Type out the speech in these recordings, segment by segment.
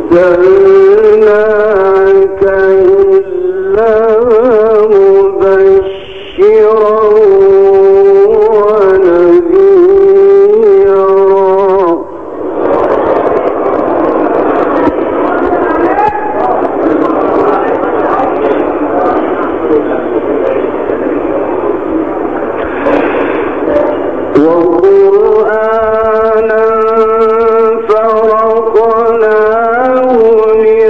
أرسلناك إلا مبشرا ونذيرا. وقرآنا فرقناه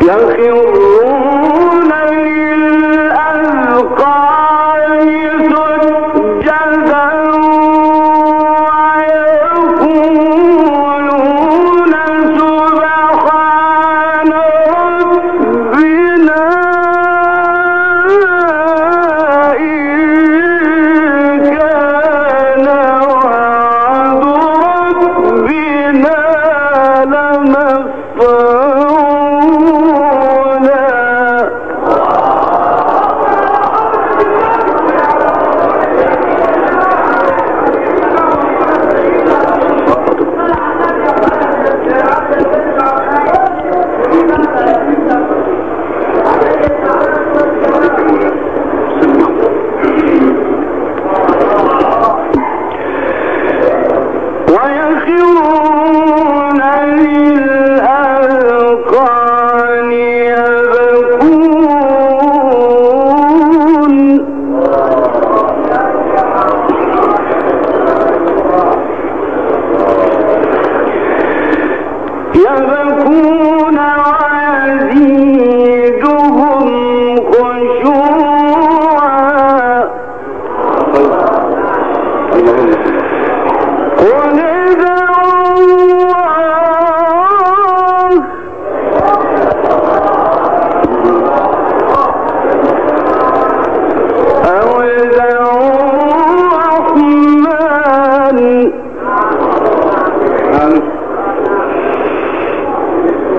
يخرون للأذقان سجدا ويقولون سبحان ربنا إن كان وعد ربنا لمفعولا. ويخرون للأذقان يبكون ويزيدهم خشوعا. قل ادعوا الله أو ادعوا الرحمن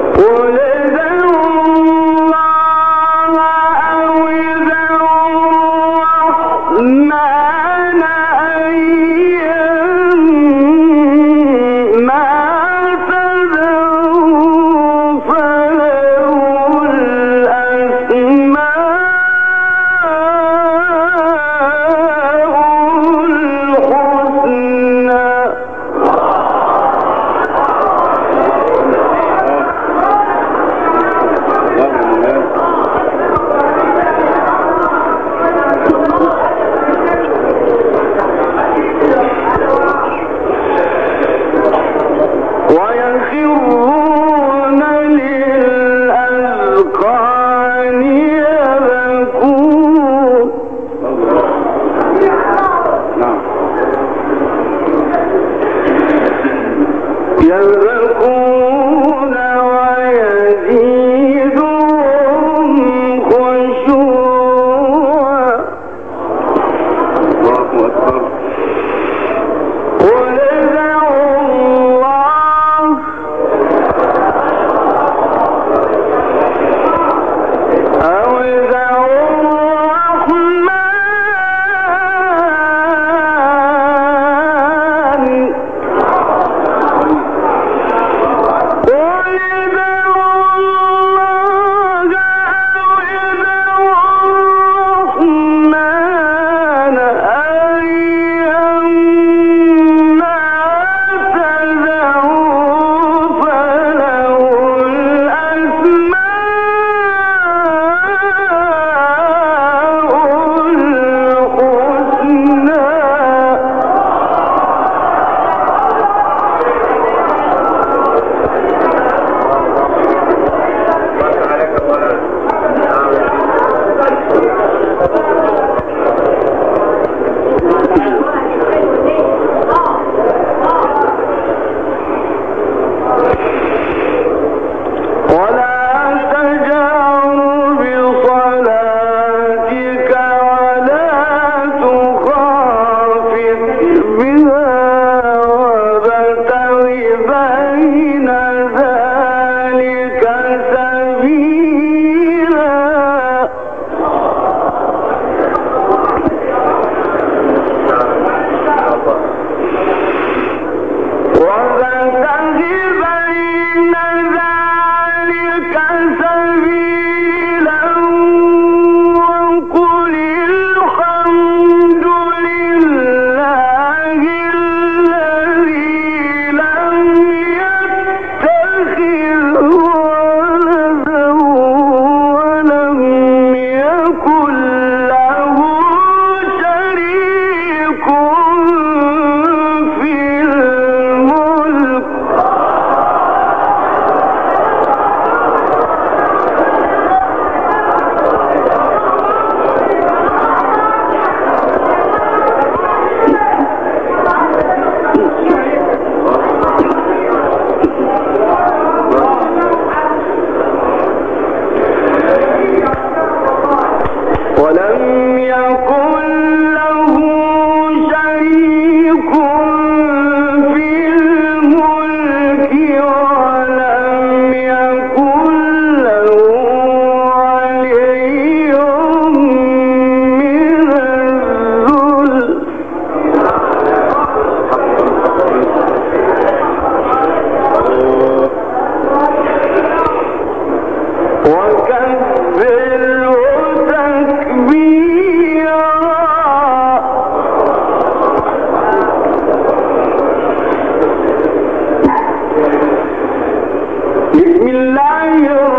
بسم الله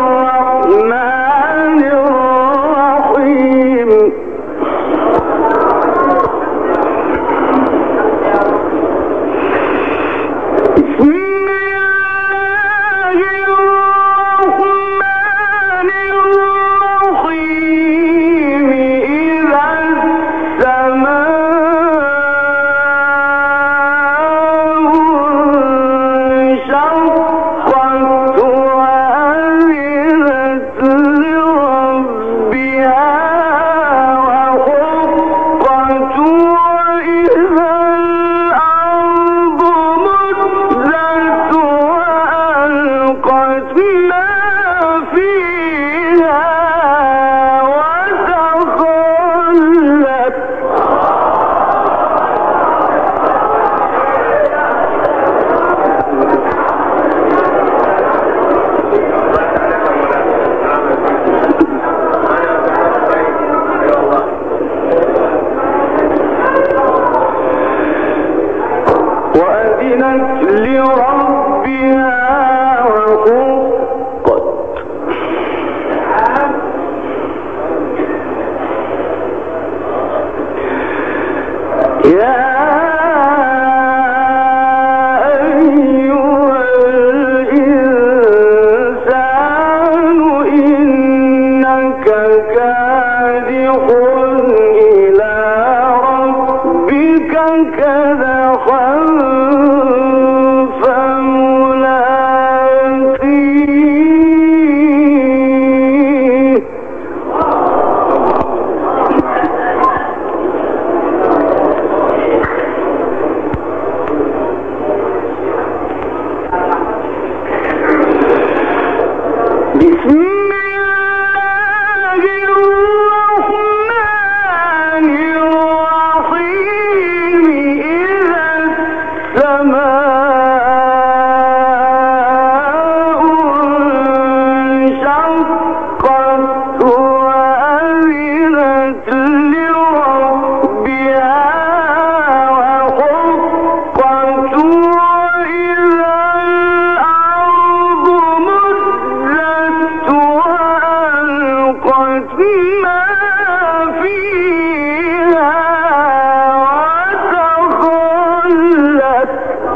الرحمن الرحيم بسم الله الرحمن الرحيم إذا السماء انشقت وأذنت لربها وحقت وإذا الأرض مدت وألقت ما فيها وتخلت وأذنت لربها وحقت يا أيها الإنسان إنك كادح إلى ربك كدحا فملاقيه بسم الله الرحمن الرحيم إذا السماء انشقت وأذنت لربها وحقت وإذا الأرض مدت وألقت ما فيها وتخلت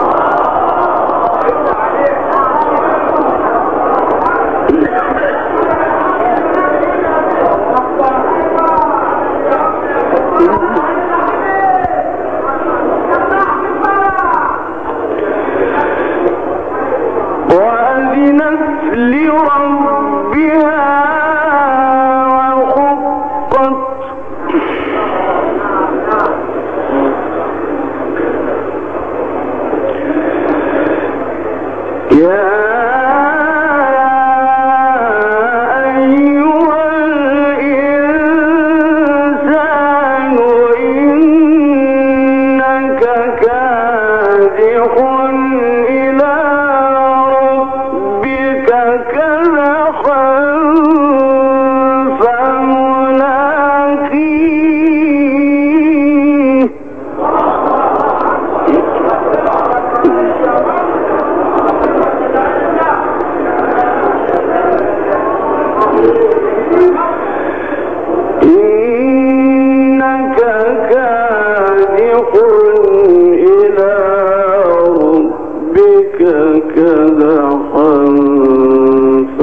وأذنت لربها وحقت يا أيها الإنسان إنك كادح إلى ربك كدحا فملاقيه إنك كادح إلى ربك كدحا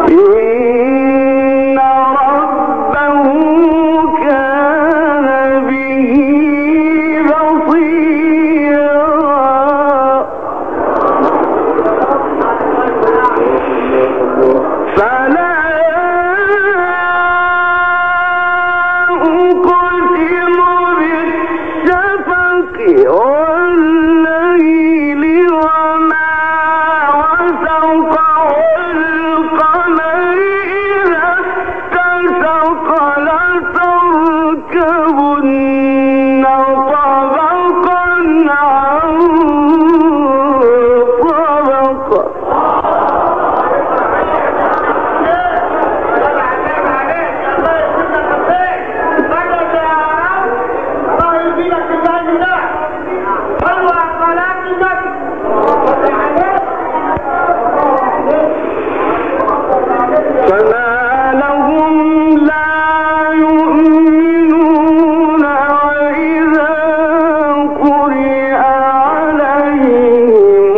إن ربه كان به بصيرا فلا أقسم بالشفق والليل وما وسق والقمر إذا اتسق لتركبن طبقا عن طبق فما لهم لا يؤمنون وإذا قرئ عليهم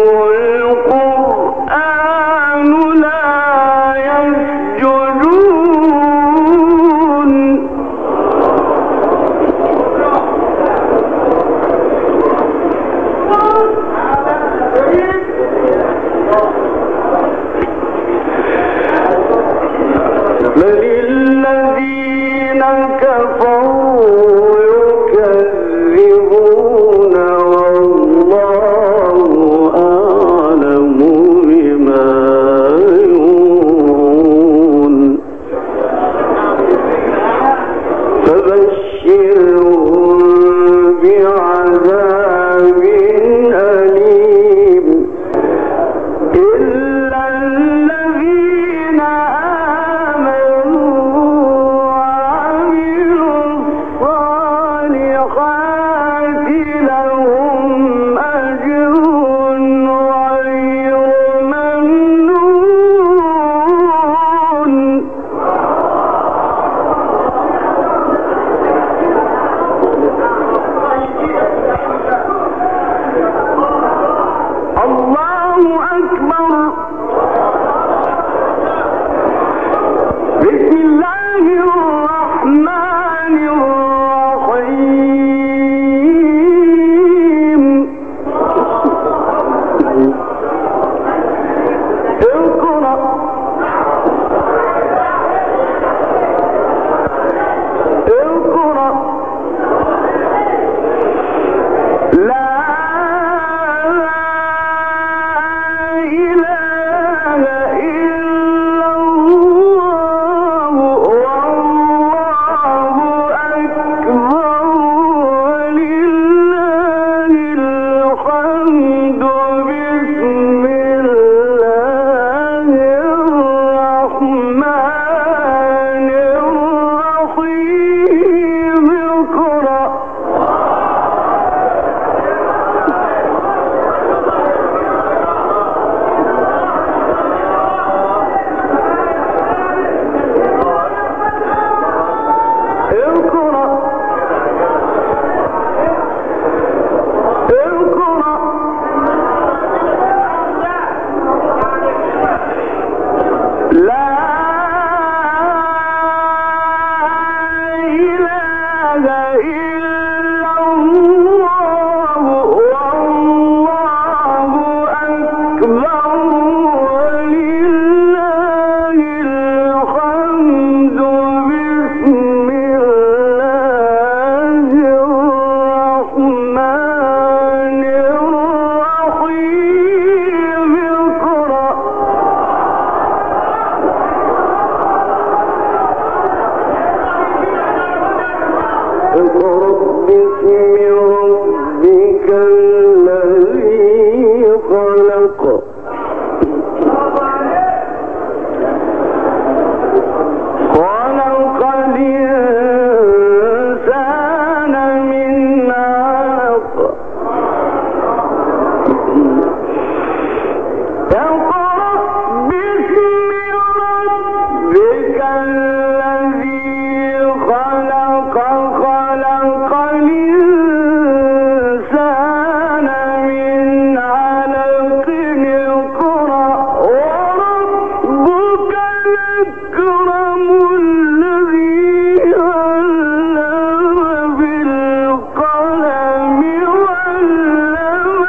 القرآن لا يسجدون بل الذين كفروا يكذبون والله أعلم بما يوعون فبشرهم بعذاب أليم إلا الذين آمنوا وعملوا الصالحات لهم أجر غير ممنون الله أكبر بسم الله الرحمن الرحيم اقرأ اقرأ لا إله إلا الله والله أكبر ولله الحمد بسم الله الرحمن الرحيم اقرأ اقرأ اقرأ لا إله إلا الله والله أكبر ولله الحمد بسم الله الرحمن الرحيم اقرأ اقرأ باسم ربك الذي خلق خلق الإنسان من علق اقرأ باسم ربك الذي خلق خلق الإنسان الأكرم الذي علم بالقلم وعلم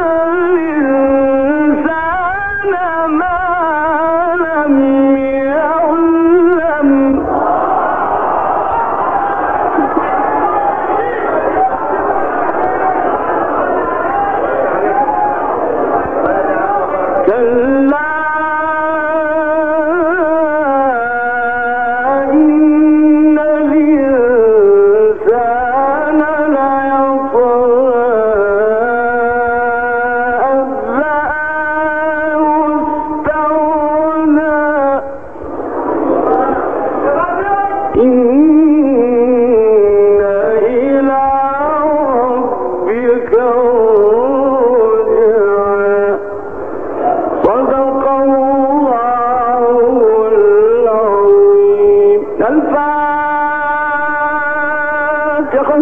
الإنسان ما لم يعلم. كلا إن الإنسان ليطغى أن رآه استغنى إن إلى ربك الرجعى. صدق الله العظيم. الفاتحة.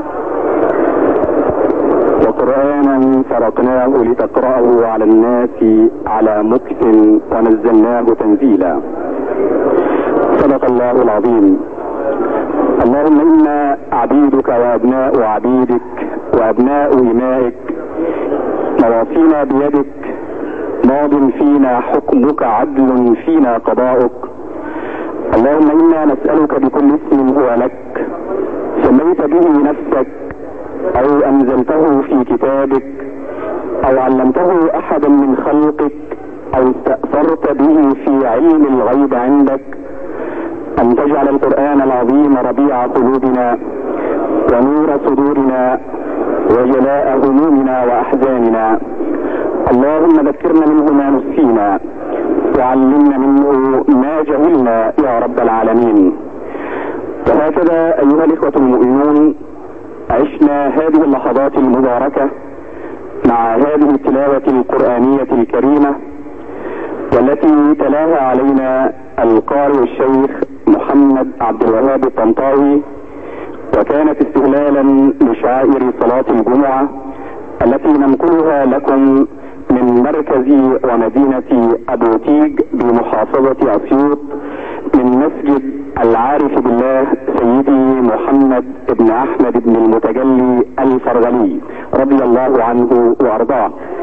وقرآنا فرقناه لتقرأه على الناس على مكث ونزلناه تنزيلا. صدق الله العظيم. اللهم إنا عبيدك وأبناء عبيدك وأبناء إمائك، نواصينا بيدك، ماض فينا حكمك، عدل فينا قضاؤك. اللهم إنا نسألك بكل اسم هو لك سميت به نفسك أو أنزلته في كتابك أو علمته أحدا من خلقك أو استأثرت به في علم الغيب عندك، أن تجعل القرآن العظيم ربيع قلوبنا ونور صدورنا وجلاء همومنا وأحزاننا. اللهم ذكرنا منه ما نسينا وعلمنا منه ما جهلنا يا رب العالمين. وهكذا أيها الإخوة المؤمنون، عشنا هذه اللحظات المباركة مع هذه التلاوة القرآنية الكريمة، والتي تلاها علينا القارئ الشيخ محمد عبد الوهاب الطنطاوي، وكانت استهلالا لشعائر صلاة الجمعة التي ننقلها لكم من مركز ومدينة أبو تيج بمحافظة أسيوط، من مسجد العارف بالله سيدي محمد بن أحمد بن المتجلي الفرغلي رضي الله عنه وأرضاه.